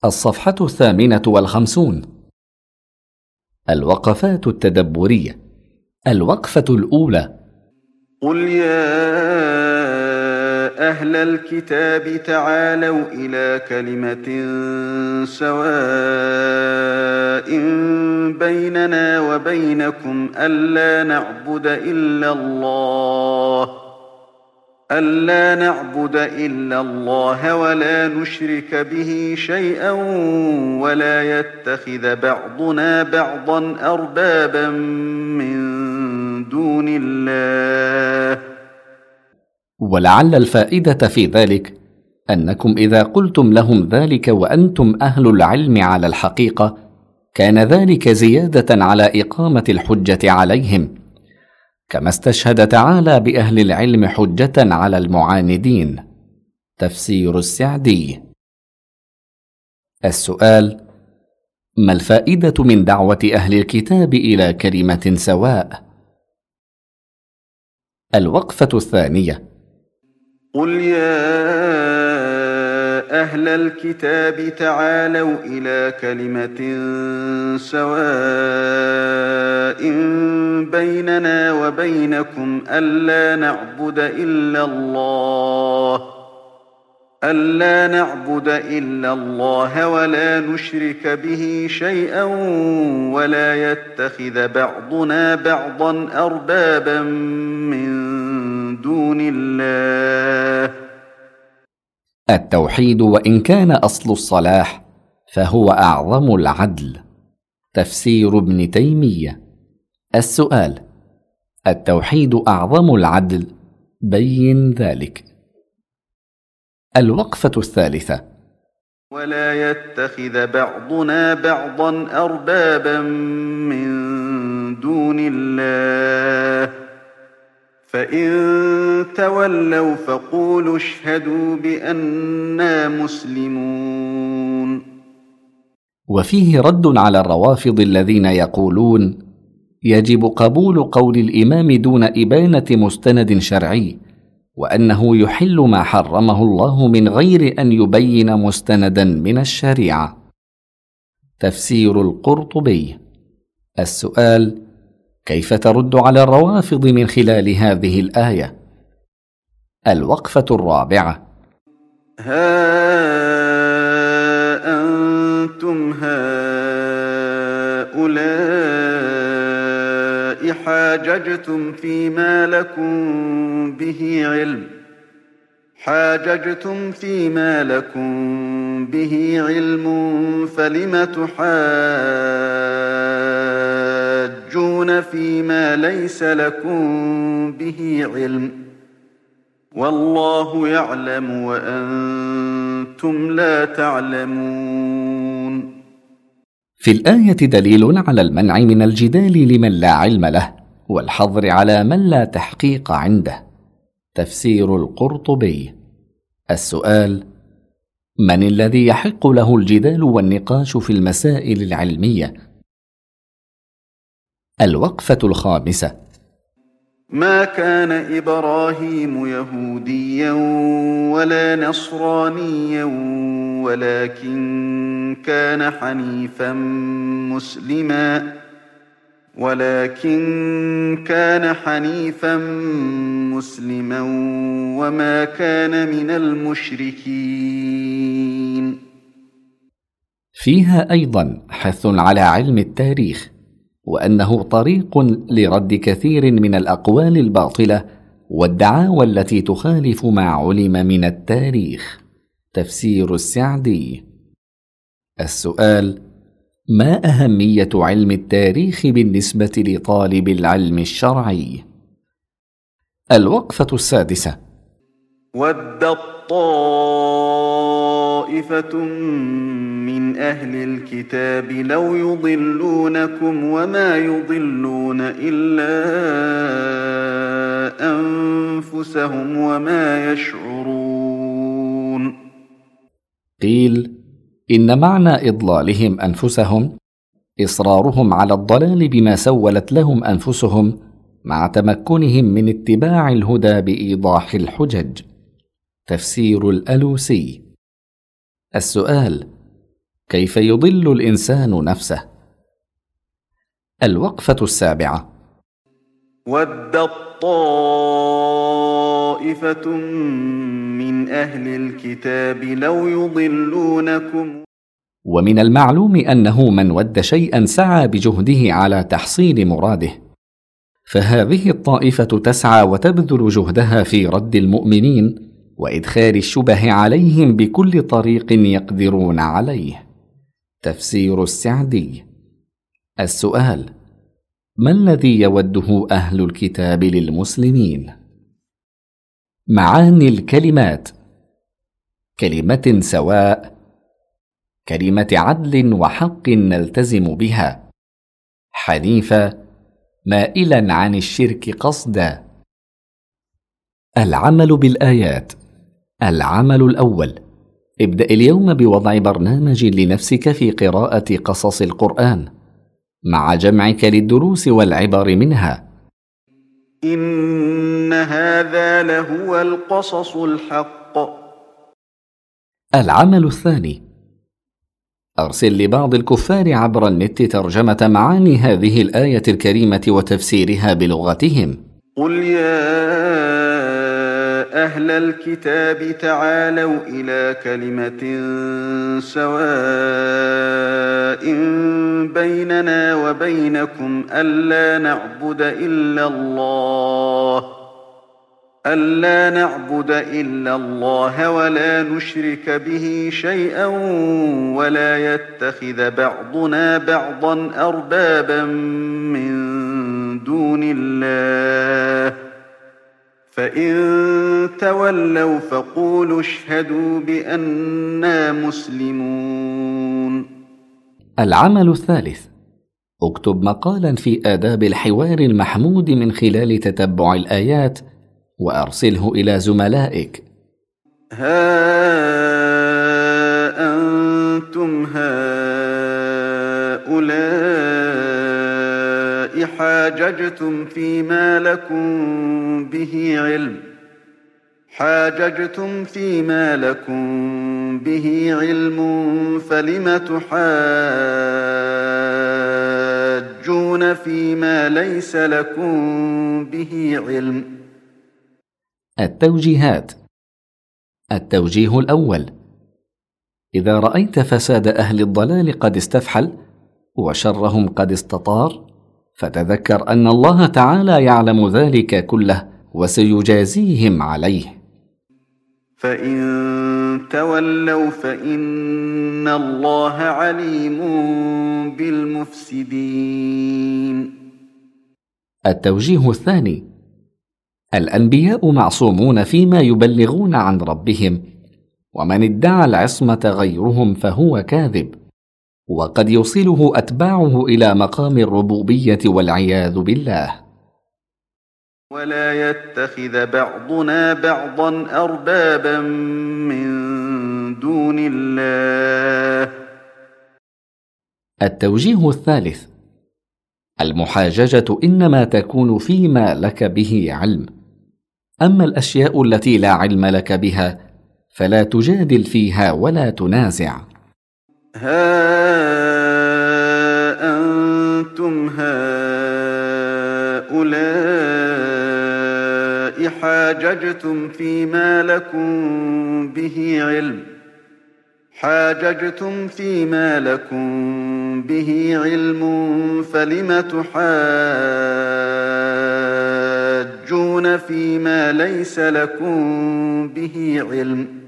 الصفحة 58. الوقفات التدبرية. الوقفة الأولى: قل يا أهل الكتاب تعالوا إلى كلمة سواء بيننا وبينكم ألا نعبد إلا الله ولا نشرك به شيئا ولا يتخذ بعضنا بعضا أربابا من دون الله. ولعل الفائدة في ذلك أنكم إذا قلتم لهم ذلك وأنتم أهل العلم على الحقيقة كان ذلك زيادة على إقامة الحجة عليهم، كما استشهد تعالى بأهل العلم حجة على المعاندين. تفسير السعدي. السؤال: ما الفائدة من دعوة أهل الكتاب إلى كلمة سواء؟ الوقفة الثانية: قل يا أهل الكتاب تعالوا إلى كلمة سواء بيننا وبينكم ألا نعبد إلا الله ولا نشرك به شيئا ولا يتخذ بعضنا بعضا أربابا من دون الله. التوحيد وإن كان أصل الصلاح فهو أعظم العدل. تفسير ابن تيمية. السؤال: التوحيد أعظم العدل، بين ذلك. الوقفة الثالثة: ولا يتخذ بعضنا بعضا أربابا من دون الله فإن تولوا فقولوا اشهدوا بأننا مسلمون. وفيه رد على الروافض الذين يقولون يجب قبول قول الإمام دون إبانة مستند شرعي، وأنه يحل ما حرمه الله من غير أن يبين مستندا من الشريعة. تفسير القرطبي. السؤال: كيف ترد على الروافض من خلال هذه الآية؟ الوقفة الرابعة: ها أنتم هؤلاء حاججتم فيما لكم به علم فلم تحاجون فيما ليس لكم به علم والله يعلم وأنتم لا تعلمون. في الآية دليل على المنع من الجدال لمن لا علم له، والحظر على من لا تحقيق عنده. تفسير القرطبي. السؤال: من الذي يحق له الجدال والنقاش في المسائل العلمية؟ الوقفة الخامسة: ما كان إبراهيم يهوديا ولا نصرانيا ولكن كان حنيفا مسلما وما كان من المشركين. فيها أيضا حث على علم التاريخ، وأنه طريق لرد كثير من الأقوال الباطلة والدعاوى التي تخالف ما علم من التاريخ. تفسير السعدي. السؤال: ما أهمية علم التاريخ بالنسبة لطالب العلم الشرعي؟ الوقفة السادسة: ودت طائفة من أهل الكتاب لو يضلونكم وما يضلون إلا أنفسهم وما يشعرون. قيل: إن معنى إضلالهم أنفسهم إصرارهم على الضلال بما سولت لهم أنفسهم مع تمكنهم من اتباع الهدى بإيضاح الحجج. تفسير الألوسي. السؤال: كيف يضل الإنسان نفسه. الوقفة السابعة. ودت طائفة من أهل الكتاب لو يضلونكم. ومن المعلوم أنه من ود شيئا سعى بجهده على تحصيل مراده، فهذه الطائفة تسعى وتبذل جهدها في رد المؤمنين وإدخال الشبه عليهم بكل طريق يقدرون عليه. تفسير السعدي. السؤال: ما الذي يوده أهل الكتاب للمسلمين؟ معاني الكلمات: كلمة سواء، كلمة عدل وحق نلتزم بها، حنيفة، مائلا عن الشرك قصدا. العمل بالآيات. العمل الأول: ابدأ اليوم بوضع برنامج لنفسك في قراءة قصص القرآن مع جمعك للدروس والعبر منها. إن هذا لهو القصص الحق. العمل الثاني: أرسل لبعض الكفار عبر النت ترجمة معاني هذه الآية الكريمة وتفسيرها بلغتهم. قل يا أهل الكتاب تعالوا إلى كلمة سواء بيننا وبينكم ألا نعبد إلا الله ولا نشرك به شيئا ولا يتخذ بعضنا بعضا أربابا من دون الله فإن تولوا فقولوا اشهدوا بأننا مسلمون. العمل الثالث: اكتب مقالا في آداب الحوار المحمود من خلال تتبع الآيات وأرسله إلى زملائك. ها أنتم هؤلاء حاججتم فيما لكم به علم فلم تحاجون فيما ليس لكم به علم. التوجيهات. التوجيه الأول: إذا رأيت فساد أهل الضلال قد استفحل وشرهم قد استطار، فتذكر أن الله تعالى يعلم ذلك كله وسيجازيهم عليه. فإن تولوا فإن الله عليم بالمفسدين. التوجيه الثاني: الأنبياء معصومون فيما يبلغون عن ربهم، ومن ادعى العصمة غيرهم فهو كاذب، وقد يوصله أتباعه إلى مقام الربوبية والعياذ بالله. ولا يتخذ بعضنا بعضا أربابا من دون الله. التوجيه الثالث: المحاججة إنما تكون فيما لك به علم، أما الأشياء التي لا علم لك بها فلا تجادل فيها ولا تنازع. ها أنتم هؤلاء حاججتم فيما لكم به علم فلم تحاجون فيما ليس لكم به علم.